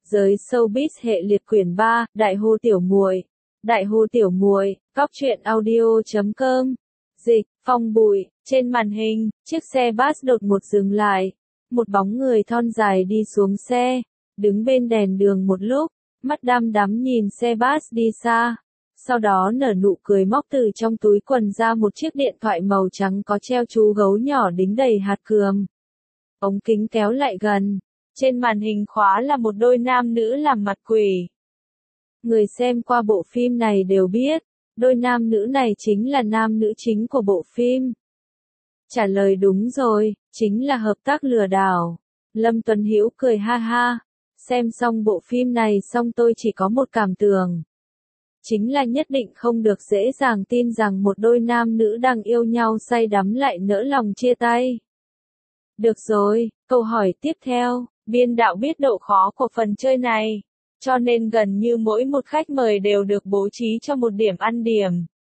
Giới showbiz hệ liệt quyển 3, Đại hô tiểu muội. Đại hô tiểu muội, góc truyện audio.com. Dịch, Phong Bụi, trên màn hình, chiếc xe bus đột ngột dừng lại. Một bóng người thon dài đi xuống xe, đứng bên đèn đường một lúc, mắt đăm đắm nhìn xe bus đi xa. Sau đó nở nụ cười móc từ trong túi quần ra một chiếc điện thoại màu trắng có treo chú gấu nhỏ đính đầy hạt cườm. Ống kính kéo lại gần. Trên màn hình khóa là một đôi nam nữ làm mặt quỷ. Người xem qua bộ phim này đều biết, đôi nam nữ này chính là nam nữ chính của bộ phim. Trả lời đúng rồi, chính là hợp tác lừa đảo. Lâm Tuấn Hữu cười ha ha. Xem xong bộ phim này xong tôi chỉ có một cảm tưởng. Chính là nhất định không được dễ dàng tin rằng một đôi nam nữ đang yêu nhau say đắm lại nỡ lòng chia tay. Được rồi, câu hỏi tiếp theo. Biên đạo biết độ khó của phần chơi này, cho nên gần như mỗi một khách mời đều được bố trí cho một điểm ăn điểm.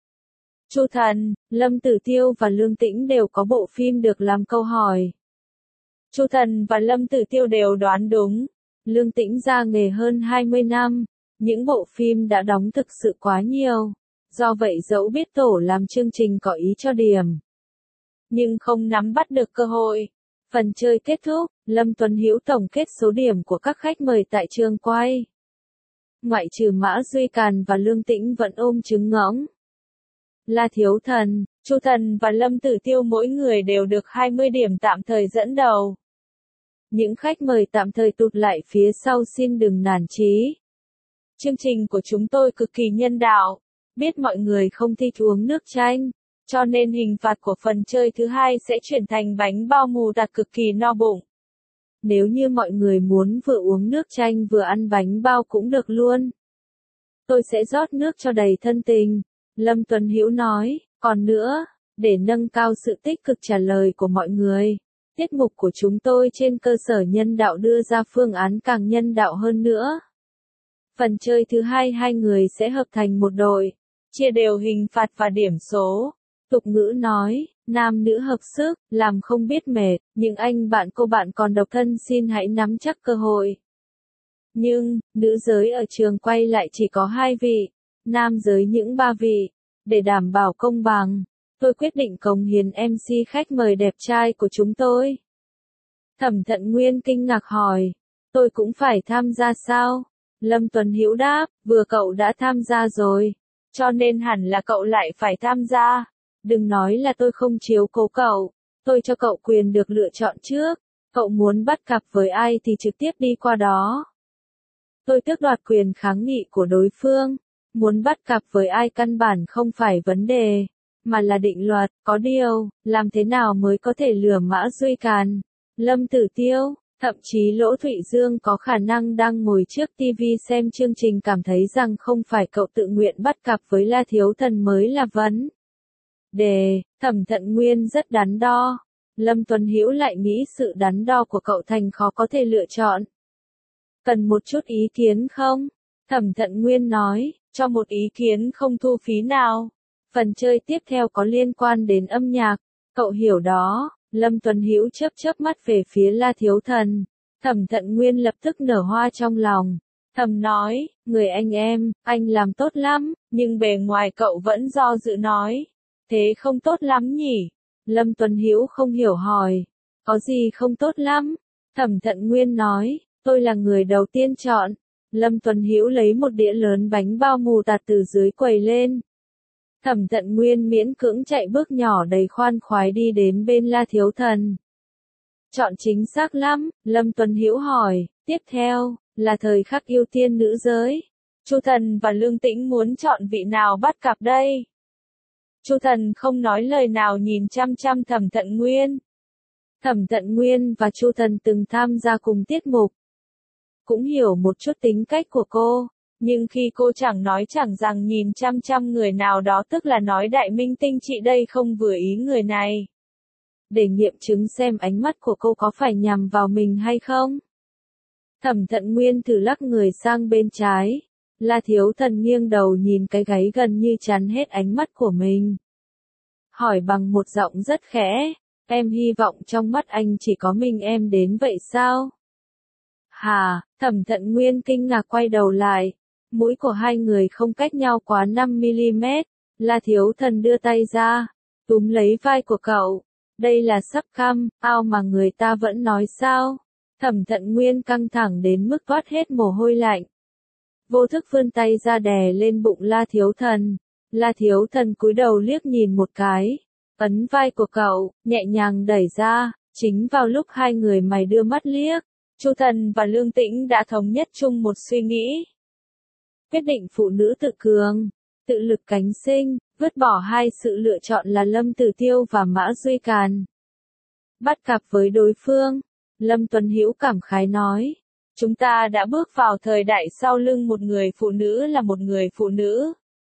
Chu Thần, Lâm Tử Tiêu và Lương Tĩnh đều có bộ phim được làm câu hỏi. Chu Thần và Lâm Tử Tiêu đều đoán đúng. Lương Tĩnh ra nghề hơn 20 năm, những bộ phim đã đóng thực sự quá nhiều. Do vậy dẫu biết tổ làm chương trình có ý cho điểm, nhưng không nắm bắt được cơ hội. Phần chơi kết thúc, Lâm Tuấn Hữu tổng kết số điểm của các khách mời tại trường quay. Ngoại trừ Mã Duy Càn và Lương Tĩnh vẫn ôm trứng ngỗng. La Thiếu Thần, Chu Thần và Lâm Tử Tiêu mỗi người đều được 20 điểm tạm thời dẫn đầu. Những khách mời tạm thời tụt lại phía sau xin đừng nản chí. Chương trình của chúng tôi cực kỳ nhân đạo, biết mọi người không thích uống nước chanh. Cho nên hình phạt của phần chơi thứ hai sẽ chuyển thành bánh bao mù tạt cực kỳ no bụng. Nếu như mọi người muốn vừa uống nước chanh vừa ăn bánh bao cũng được luôn. Tôi sẽ rót nước cho đầy thân tình. Lâm Tuấn Hữu nói, còn nữa, để nâng cao sự tích cực trả lời của mọi người, tiết mục của chúng tôi trên cơ sở nhân đạo đưa ra phương án càng nhân đạo hơn nữa. Phần chơi thứ hai hai người sẽ hợp thành một đội, chia đều hình phạt và điểm số. Tục ngữ nói, nam nữ hợp sức, làm không biết mệt, nhưng anh bạn cô bạn còn độc thân xin hãy nắm chắc cơ hội. Nhưng, nữ giới ở trường quay lại chỉ có 2 vị, nam giới những 3 vị. Để đảm bảo công bằng, tôi quyết định cống hiến MC khách mời đẹp trai của chúng tôi. Thẩm Thận Nguyên kinh ngạc hỏi, tôi cũng phải tham gia sao? Lâm Tuấn Hữu đáp, vừa cậu đã tham gia rồi, cho nên hẳn là cậu lại phải tham gia. Đừng nói là tôi không chiếu cố cậu, tôi cho cậu quyền được lựa chọn trước, cậu muốn bắt cặp với ai thì trực tiếp đi qua đó. Tôi tước đoạt quyền kháng nghị của đối phương, muốn bắt cặp với ai căn bản không phải vấn đề, mà là định luật, có điều, làm thế nào mới có thể lừa Mã Duy Càn, Lâm Tử Tiêu, thậm chí Lỗ Thụy Dương có khả năng đang ngồi trước TV xem chương trình cảm thấy rằng không phải cậu tự nguyện bắt cặp với La Thiếu Thần mới là vấn đề. Thẩm Thận Nguyên rất đắn đo. Lâm Tuấn Hữu lại nghĩ sự đắn đo của cậu thành khó có thể lựa chọn. Cần một chút ý kiến không? Thẩm Thận Nguyên nói, cho một ý kiến không thu phí nào. Phần chơi tiếp theo có liên quan đến âm nhạc, cậu hiểu đó. Lâm Tuấn Hữu chớp mắt về phía La Thiếu Thần. Thẩm Thận Nguyên lập tức nở hoa trong lòng. Thầm nói, người anh làm tốt lắm, nhưng bề ngoài cậu vẫn do dự nói. Thế không tốt lắm nhỉ? Lâm Tuấn Hữu không hiểu hỏi. Có gì không tốt lắm? Thẩm Thận Nguyên nói, tôi là người đầu tiên chọn. Lâm Tuấn Hữu lấy một đĩa lớn bánh bao mù tạt từ dưới quầy lên. Thẩm Thận Nguyên miễn cưỡng chạy bước nhỏ đầy khoan khoái đi đến bên La Thiếu Thần. Chọn chính xác lắm, Lâm Tuấn Hữu hỏi, tiếp theo, là thời khắc ưu tiên nữ giới. Chu Thần và Lương Tĩnh muốn chọn vị nào bắt cặp đây? Chu Thần không nói lời nào nhìn chăm chăm Thẩm Thận Nguyên. Thẩm Thận Nguyên và Chu Thần từng tham gia cùng tiết mục, cũng hiểu một chút tính cách của cô, nhưng khi cô chẳng nói chẳng rằng nhìn chăm chăm người nào đó tức là nói đại minh tinh chị đây không vừa ý người này. Để nghiệm chứng xem ánh mắt của cô có phải nhằm vào mình hay không. Thẩm Thận Nguyên thử lắc người sang bên trái. La Thiếu Thần nghiêng đầu nhìn cái gáy gần như chắn hết ánh mắt của mình. Hỏi bằng một giọng rất khẽ, em hy vọng trong mắt anh chỉ có mình em đến vậy sao? Hà, Thẩm Thận Nguyên kinh ngạc quay đầu lại. Mũi của hai người không cách nhau quá 5 mm. La Thiếu Thần đưa tay ra, túm lấy vai của cậu. Đây là sắp cam, ao mà người ta vẫn nói sao? Thẩm Thận Nguyên căng thẳng đến mức toát hết mồ hôi lạnh. Vô thức vươn tay ra đè lên bụng La Thiếu Thần. La Thiếu Thần cúi đầu liếc nhìn một cái, ấn vai của cậu, nhẹ nhàng đẩy ra. Chính vào lúc hai người mày đưa mắt liếc, Chu Thần và Lương Tĩnh đã thống nhất chung một suy nghĩ. Quyết định phụ nữ tự cường, tự lực cánh sinh, vứt bỏ hai sự lựa chọn là Lâm Tử Tiêu và Mã Duy Càn. Bắt cặp với đối phương, Lâm Tuấn Hữu cảm khái nói, chúng ta đã bước vào thời đại sau lưng một người phụ nữ là một người phụ nữ.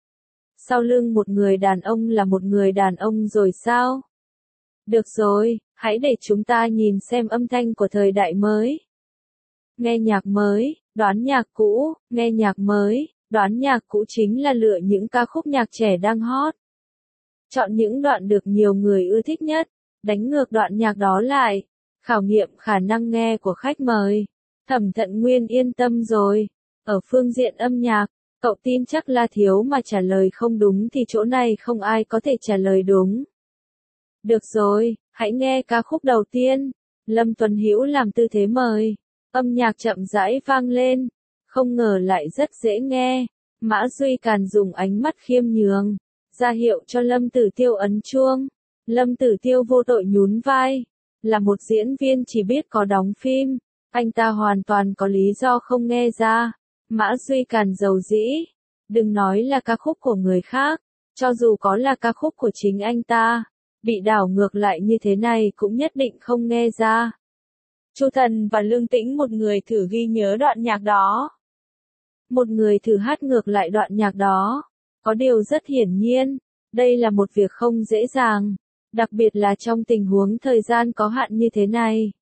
Sau lưng một người đàn ông là một người đàn ông rồi sao? Được rồi, hãy để chúng ta nhìn xem âm thanh của thời đại mới. Nghe nhạc mới, đoán nhạc cũ, nghe nhạc mới, đoán nhạc cũ chính là lựa những ca khúc nhạc trẻ đang hot. Chọn những đoạn được nhiều người ưa thích nhất, đánh ngược đoạn nhạc đó lại, khảo nghiệm khả năng nghe của khách mời. Thẩm Thận Nguyên yên tâm rồi. Ở phương diện âm nhạc, cậu tin chắc La Thiếu mà trả lời không đúng thì chỗ này không ai có thể trả lời đúng. Được rồi, hãy nghe ca khúc đầu tiên. Lâm Tuấn Hữu làm tư thế mời. Âm nhạc chậm rãi vang lên. Không ngờ lại rất dễ nghe. Mã Duy Càn dùng ánh mắt khiêm nhường, ra hiệu cho Lâm Tử Tiêu ấn chuông. Lâm Tử Tiêu vô tội nhún vai. Là một diễn viên chỉ biết có đóng phim, anh ta hoàn toàn có lý do không nghe ra. Mã Duy Càn dầu dĩ. Đừng nói là ca khúc của người khác, cho dù có là ca khúc của chính anh ta, bị đảo ngược lại như thế này cũng nhất định không nghe ra. Chu Thần và Lương Tĩnh một người thử ghi nhớ đoạn nhạc đó, một người thử hát ngược lại đoạn nhạc đó. Có điều rất hiển nhiên, đây là một việc không dễ dàng, đặc biệt là trong tình huống thời gian có hạn như thế này.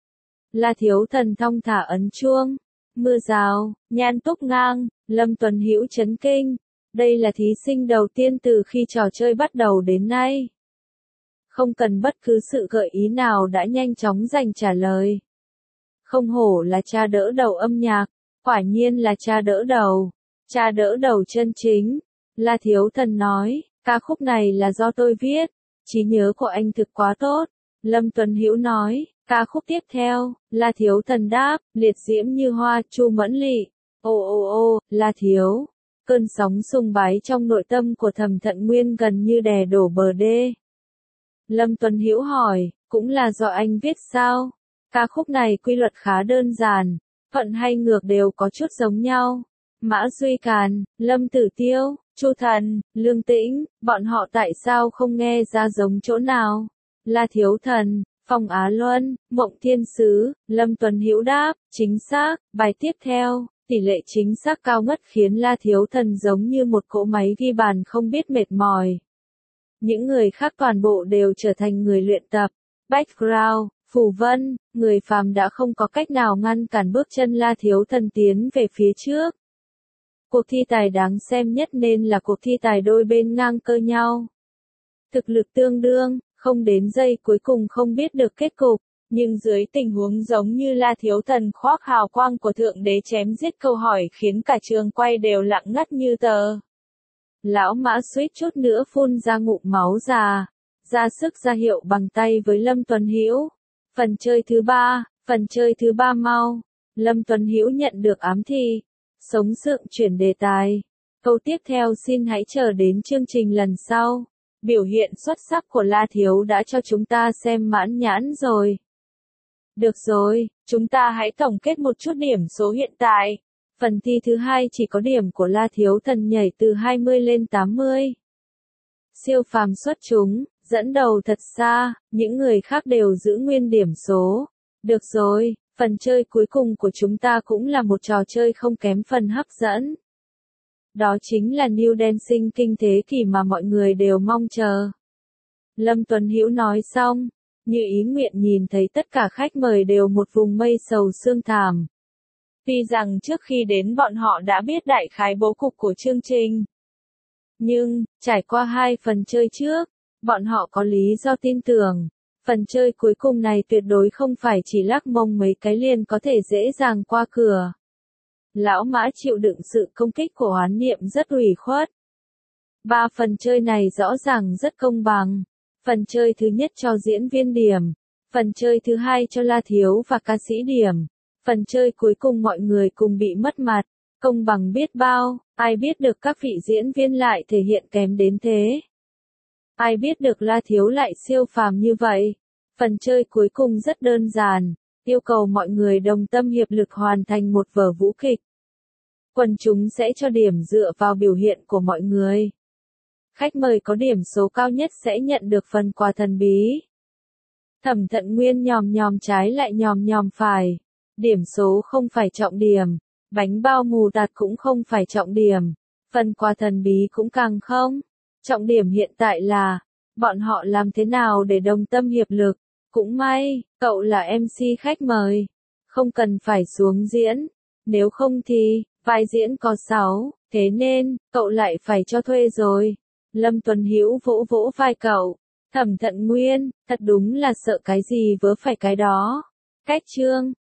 La Thiếu Thần thong thả ấn chuông. Mưa rào, nhan túc ngang, Lâm Tuấn Hữu chấn kinh. Đây là thí sinh đầu tiên từ khi trò chơi bắt đầu đến nay. Không cần bất cứ sự gợi ý nào đã nhanh chóng giành trả lời. Không hổ là cha đỡ đầu âm nhạc, quả nhiên là cha đỡ đầu. Cha đỡ đầu chân chính. La Thiếu Thần nói, ca khúc này là do tôi viết, trí nhớ của anh thực quá tốt. Lâm Tuấn Hữu nói, ca khúc tiếp theo, La Thiếu Thần đáp, liệt diễm như hoa, Chu Mẫn Lị. Ô, La Thiếu. Cơn sóng sùng bái trong nội tâm của Thẩm Thận Nguyên gần như đè đổ bờ đê. Lâm Tuấn Hữu hỏi, cũng là do anh viết sao? Ca khúc này quy luật khá đơn giản, thuận hay ngược đều có chút giống nhau. Mã Duy Càn, Lâm Tử Tiêu, Chu Thần, Lương Tĩnh, bọn họ tại sao không nghe ra giống chỗ nào? La Thiếu Thần, Phong Á Luân, Mộng Thiên Sứ, Lâm Tuấn Hữu đáp, chính xác. Bài tiếp theo, tỷ lệ chính xác cao ngất khiến La Thiếu Thần giống như một cỗ máy ghi bàn không biết mệt mỏi. Những người khác toàn bộ đều trở thành người luyện tập. Background, Phù Vân, người phàm đã không có cách nào ngăn cản bước chân La Thiếu Thần tiến về phía trước. Cuộc thi tài đáng xem nhất nên là cuộc thi tài đôi bên ngang cơ nhau. Thực lực tương đương, không đến giây cuối cùng không biết được kết cục, nhưng dưới tình huống giống như La Thiếu Thần khoác hào quang của Thượng Đế chém giết câu hỏi khiến cả trường quay đều lặng ngắt như tờ. Lão Mã suýt chút nữa phun ra ngụm máu già, ra sức ra hiệu bằng tay với Lâm Tuấn Hữu. Phần chơi thứ ba mau. Lâm Tuấn Hữu nhận được ám thị. Sống sượng chuyển đề tài. Câu tiếp theo xin hãy chờ đến chương trình lần sau. Biểu hiện xuất sắc của La Thiếu đã cho chúng ta xem mãn nhãn rồi. Được rồi, chúng ta hãy tổng kết một chút điểm số hiện tại. Phần thi thứ hai chỉ có điểm của La Thiếu Thần nhảy từ 20 lên 80. Siêu phàm xuất chúng, dẫn đầu thật xa, những người khác đều giữ nguyên điểm số. Được rồi, phần chơi cuối cùng của chúng ta cũng là một trò chơi không kém phần hấp dẫn. Đó chính là New Dancing kinh thế kỷ mà mọi người đều mong chờ. Lâm Tuấn Hữu nói xong, như ý nguyện nhìn thấy tất cả khách mời đều một vùng mây sầu sương thảm. Tuy rằng trước khi đến bọn họ đã biết đại khái bố cục của chương trình. Nhưng, trải qua hai phần chơi trước, bọn họ có lý do tin tưởng, Phần chơi cuối cùng này tuyệt đối không phải chỉ lắc mông mấy cái liền có thể dễ dàng qua cửa. Lão Mã chịu đựng sự công kích của oán niệm rất ủy khuất. Ba phần chơi này rõ ràng rất công bằng. Phần chơi thứ nhất cho diễn viên điểm. Phần chơi thứ hai cho La Thiếu và ca sĩ điểm. Phần chơi cuối cùng mọi người cùng bị mất mặt. Công bằng biết bao, ai biết được các vị diễn viên lại thể hiện kém đến thế. Ai biết được La Thiếu lại siêu phàm như vậy. Phần chơi cuối cùng rất đơn giản, yêu cầu mọi người đồng tâm hiệp lực hoàn thành một vở vũ kịch. Quần chúng sẽ cho điểm dựa vào biểu hiện của mọi người. Khách mời có điểm số cao nhất sẽ nhận được phần quà thần bí. Thẩm Thận Nguyên nhòm trái lại nhòm phải. Điểm số không phải trọng điểm. Bánh bao mù tạt cũng không phải trọng điểm. Phần quà thần bí cũng càng không. Trọng điểm hiện tại là, bọn họ làm thế nào để đồng tâm hiệp lực. Cũng may, cậu là MC khách mời. Không cần phải xuống diễn. Nếu không thì, vai diễn có 6, thế nên, cậu lại phải cho thuê rồi. Lâm Tuấn Hữu vỗ vỗ vai cậu. Thẩm Thận Nguyên, thật đúng là sợ cái gì vớ phải cái đó. Cách chương.